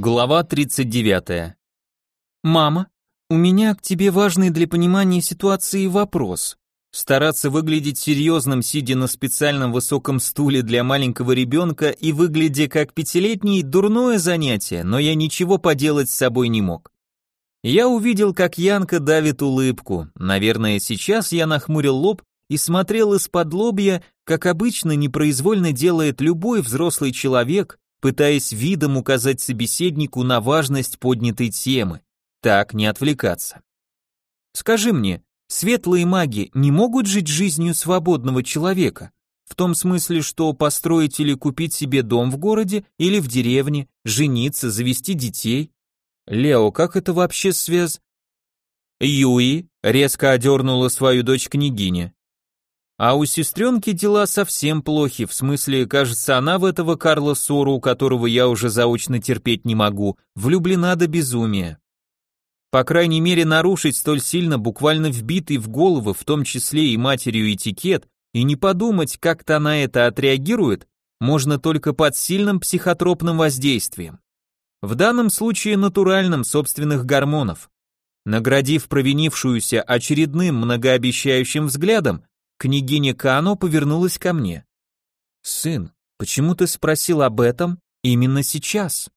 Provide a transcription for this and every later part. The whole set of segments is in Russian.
Глава 39. Мама, у меня к тебе важный для понимания ситуации вопрос. Стараться выглядеть серьезным, сидя на специальном высоком стуле для маленького ребенка и выглядя как пятилетний, дурное занятие, но я ничего поделать с собой не мог. Я увидел, как Янка давит улыбку. Наверное, сейчас я нахмурил лоб и смотрел из-под лобья, как обычно непроизвольно делает любой взрослый человек, пытаясь видом указать собеседнику на важность поднятой темы. Так не отвлекаться. Скажи мне, светлые маги не могут жить жизнью свободного человека? В том смысле, что построить или купить себе дом в городе или в деревне, жениться, завести детей? Лео, как это вообще Юи резко одернула свою дочь княгиня. А у сестренки дела совсем плохи, в смысле, кажется, она в этого Карла Сору, которого я уже заочно терпеть не могу, влюблена до безумия. По крайней мере, нарушить столь сильно буквально вбитый в головы, в том числе и матерью, этикет, и не подумать, как-то на это отреагирует, можно только под сильным психотропным воздействием. В данном случае натуральным, собственных гормонов. Наградив провинившуюся очередным многообещающим взглядом, княгиня Кано повернулась ко мне. «Сын, почему ты спросил об этом именно сейчас?»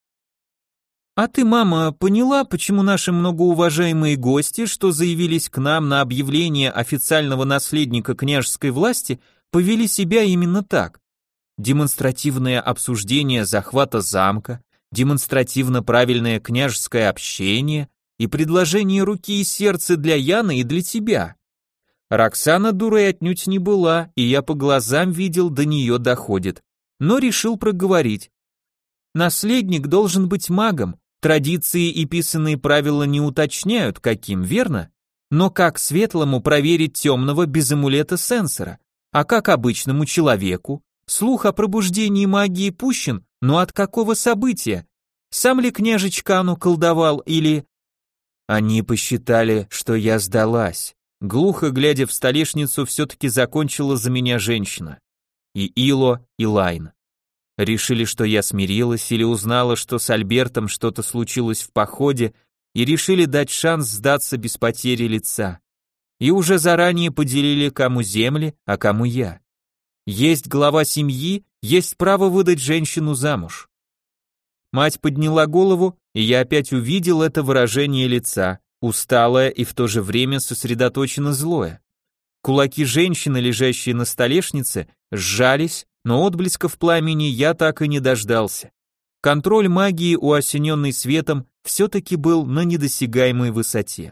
«А ты, мама, поняла, почему наши многоуважаемые гости, что заявились к нам на объявление официального наследника княжеской власти, повели себя именно так? Демонстративное обсуждение захвата замка, демонстративно правильное княжеское общение и предложение руки и сердца для Яны и для тебя. Роксана дурой отнюдь не была, и я по глазам видел, до нее доходит, но решил проговорить. Наследник должен быть магом, традиции и писанные правила не уточняют, каким, верно? Но как светлому проверить темного без амулета сенсора? А как обычному человеку? Слух о пробуждении магии пущен, но от какого события? Сам ли княжич Кану колдовал или... Они посчитали, что я сдалась. Глухо глядя в столешницу, все-таки закончила за меня женщина. И Ило, и Лайн. Решили, что я смирилась или узнала, что с Альбертом что-то случилось в походе, и решили дать шанс сдаться без потери лица. И уже заранее поделили, кому земли, а кому я. Есть глава семьи, есть право выдать женщину замуж. Мать подняла голову, и я опять увидел это выражение лица, усталое и в то же время сосредоточенно злое. Кулаки женщины, лежащие на столешнице, сжались, но отблесков пламени я так и не дождался. Контроль магии у осененной светом все-таки был на недосягаемой высоте.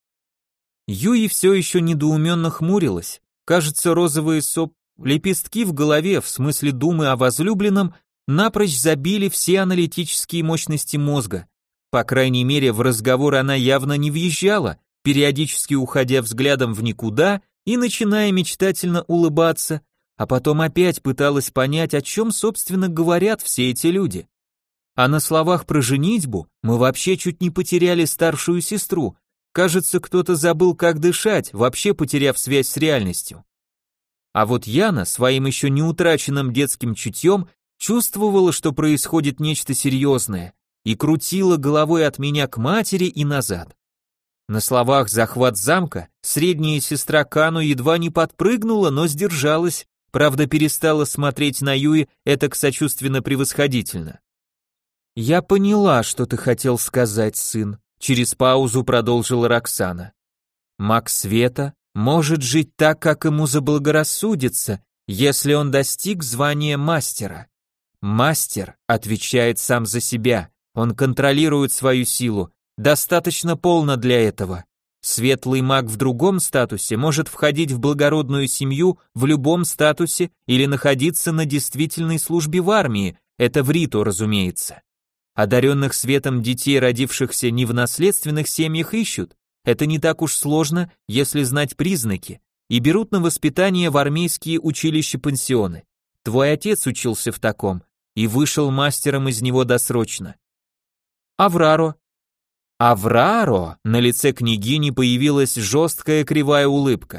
Юи все еще недоуменно хмурилась. Кажется, розовые лепестки в голове, в смысле думы о возлюбленном, напрочь забили все аналитические мощности мозга. По крайней мере, в разговор она явно не въезжала, периодически уходя взглядом в никуда и начиная мечтательно улыбаться, а потом опять пыталась понять, о чем, собственно, говорят все эти люди. А на словах про женитьбу мы вообще чуть не потеряли старшую сестру. Кажется, кто-то забыл, как дышать, вообще потеряв связь с реальностью. А вот Яна своим еще не утраченным детским чутьем чувствовала, что происходит нечто серьезное, и крутила головой от меня к матери и назад. На словах «захват замка» средняя сестра Кану едва не подпрыгнула, но сдержалась, правда перестала смотреть на Юи этак сочувственно-превосходительно. «Я поняла, что ты хотел сказать, сын», через паузу продолжила Роксана. «Маг света может жить так, как ему заблагорассудится, если он достиг звания мастера. Мастер отвечает сам за себя, он контролирует свою силу, достаточно полно для этого. Светлый маг в другом статусе может входить в благородную семью в любом статусе или находиться на действительной службе в армии, это в Риту, разумеется. Одаренных светом детей, родившихся не в наследственных семьях, ищут. Это не так уж сложно, если знать признаки, и берут на воспитание в армейские училища-пансионы. Твой отец учился в таком и вышел мастером из него досрочно. Авраро. На лице княгини появилась жесткая кривая улыбка.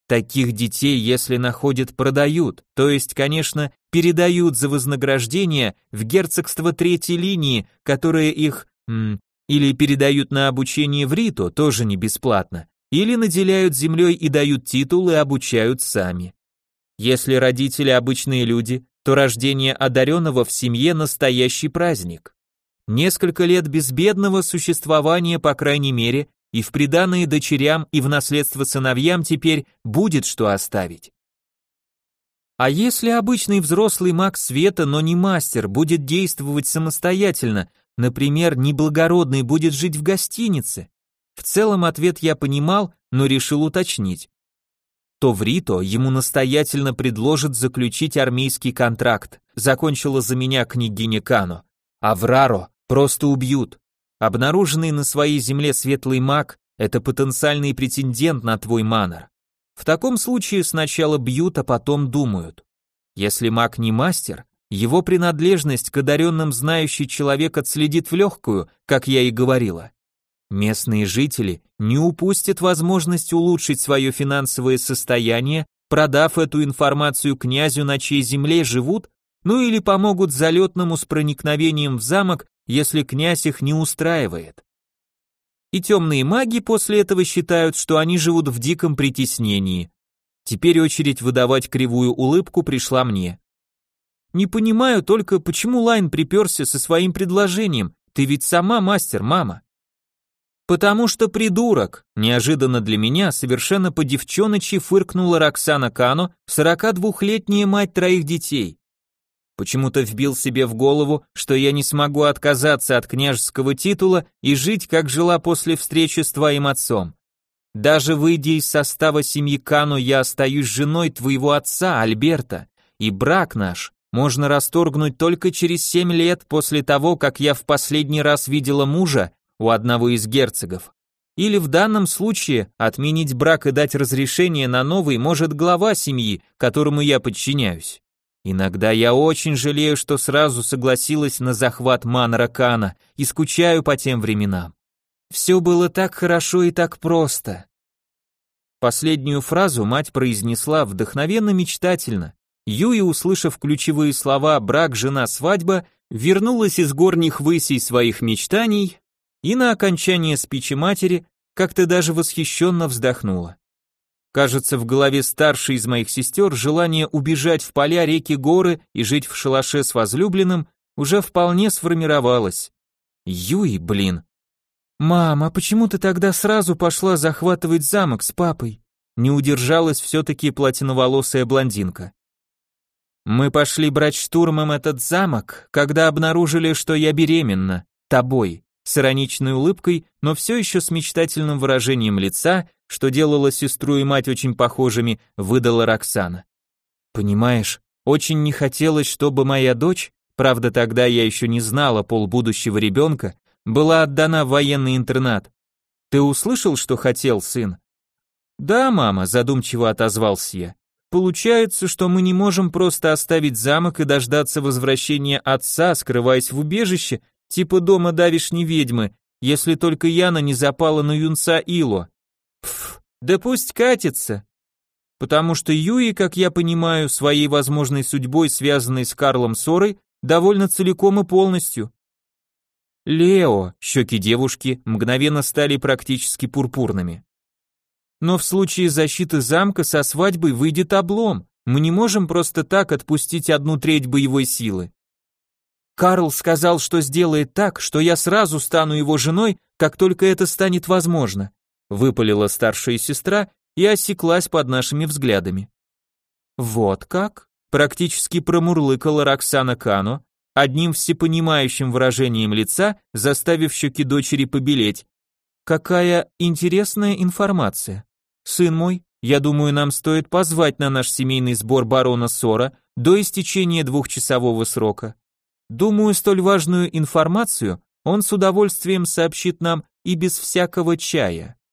Таких детей, если находят, продают, то есть, конечно, передают за вознаграждение в герцогство третьей линии, которое их, или передают на обучение в Рито, тоже не бесплатно, или наделяют землей и дают титул и обучают сами. Если родители обычные люди, то рождение одаренного в семье настоящий праздник. Несколько лет безбедного существования, по крайней мере, и в приданые дочерям и в наследство сыновьям теперь будет что оставить. А если обычный взрослый маг света, но не мастер, будет действовать самостоятельно, например, неблагородный будет жить в гостинице? В целом ответ я понимал, но решил уточнить. То в Рито ему настоятельно предложат заключить армейский контракт, закончила за меня княгиня Кано. А в Раро просто убьют. Обнаруженный на своей земле светлый маг – это потенциальный претендент на твой манор. В таком случае сначала бьют, а потом думают. Если маг не мастер, его принадлежность к одаренным знающий человек отследит в легкую, как я и говорила. Местные жители не упустят возможность улучшить свое финансовое состояние, продав эту информацию князю, на чьей земле живут, ну или помогут залетному с проникновением в замок, если князь их не устраивает. И темные маги после этого считают, что они живут в диком притеснении. Теперь очередь выдавать кривую улыбку пришла мне. Не понимаю только, почему Лайн приперся со своим предложением, ты ведь сама мастер, мама. Потому что придурок, неожиданно для меня, совершенно по-девчоночи фыркнула Роксана Кано, 42-летняя мать троих детей. Почему-то вбил себе в голову, что я не смогу отказаться от княжеского титула и жить, как жила после встречи с твоим отцом. Даже выйдя из состава семьи Кано, я остаюсь женой твоего отца, Альберта, и брак наш можно расторгнуть только через 7 лет после того, как я в последний раз видела мужа у одного из герцогов. Или в данном случае отменить брак и дать разрешение на новый может глава семьи, которому я подчиняюсь. Иногда я очень жалею, что сразу согласилась на захват Манора Кана и скучаю по тем временам. Все было так хорошо и так просто. Последнюю фразу мать произнесла вдохновенно-мечтательно. Юи, услышав ключевые слова «брак, жена, свадьба», вернулась из горних высей своих мечтаний и на окончание спичи матери как-то даже восхищенно вздохнула. Кажется, в голове старшей из моих сестер желание убежать в поля, реки, горы и жить в шалаше с возлюбленным уже вполне сформировалось. Юи, блин. «Мам, а почему ты тогда сразу пошла захватывать замок с папой?» Не удержалась все-таки платиноволосая блондинка. «Мы пошли брать штурмом этот замок, когда обнаружили, что я беременна, тобой», с ироничной улыбкой, но все еще с мечтательным выражением лица, что делало сестру и мать очень похожими, выдала Роксана. «Понимаешь, очень не хотелось, чтобы моя дочь, правда тогда я еще не знала пол будущего ребенка, была отдана в военный интернат. Ты услышал, что хотел сын?» «Да, мама», задумчиво отозвался я. «Получается, что мы не можем просто оставить замок и дождаться возвращения отца, скрываясь в убежище, типа дома давишней ведьмы, если только Яна не запала на юнца Ило. Пф, да пусть катится. Потому что Юи, как я понимаю, своей возможной судьбой, связанной с Карлом ссорой, довольно целиком и полностью». «Лео», щеки девушки мгновенно стали практически пурпурными. «Но в случае защиты замка со свадьбой выйдет облом, мы не можем просто так отпустить 1/3 боевой силы. Карл сказал, что сделает так, что я сразу стану его женой, как только это станет возможно», выпалила старшая сестра и осеклась под нашими взглядами. «Вот как?» практически промурлыкала Роксана Кано, одним всепонимающим выражением лица, заставив щеки дочери побелеть. «Какая интересная информация. Сын мой, я думаю, нам стоит позвать на наш семейный сбор барона Сора до истечения 2-часового срока. Думаю, столь важную информацию он с удовольствием сообщит нам и без всякого чая».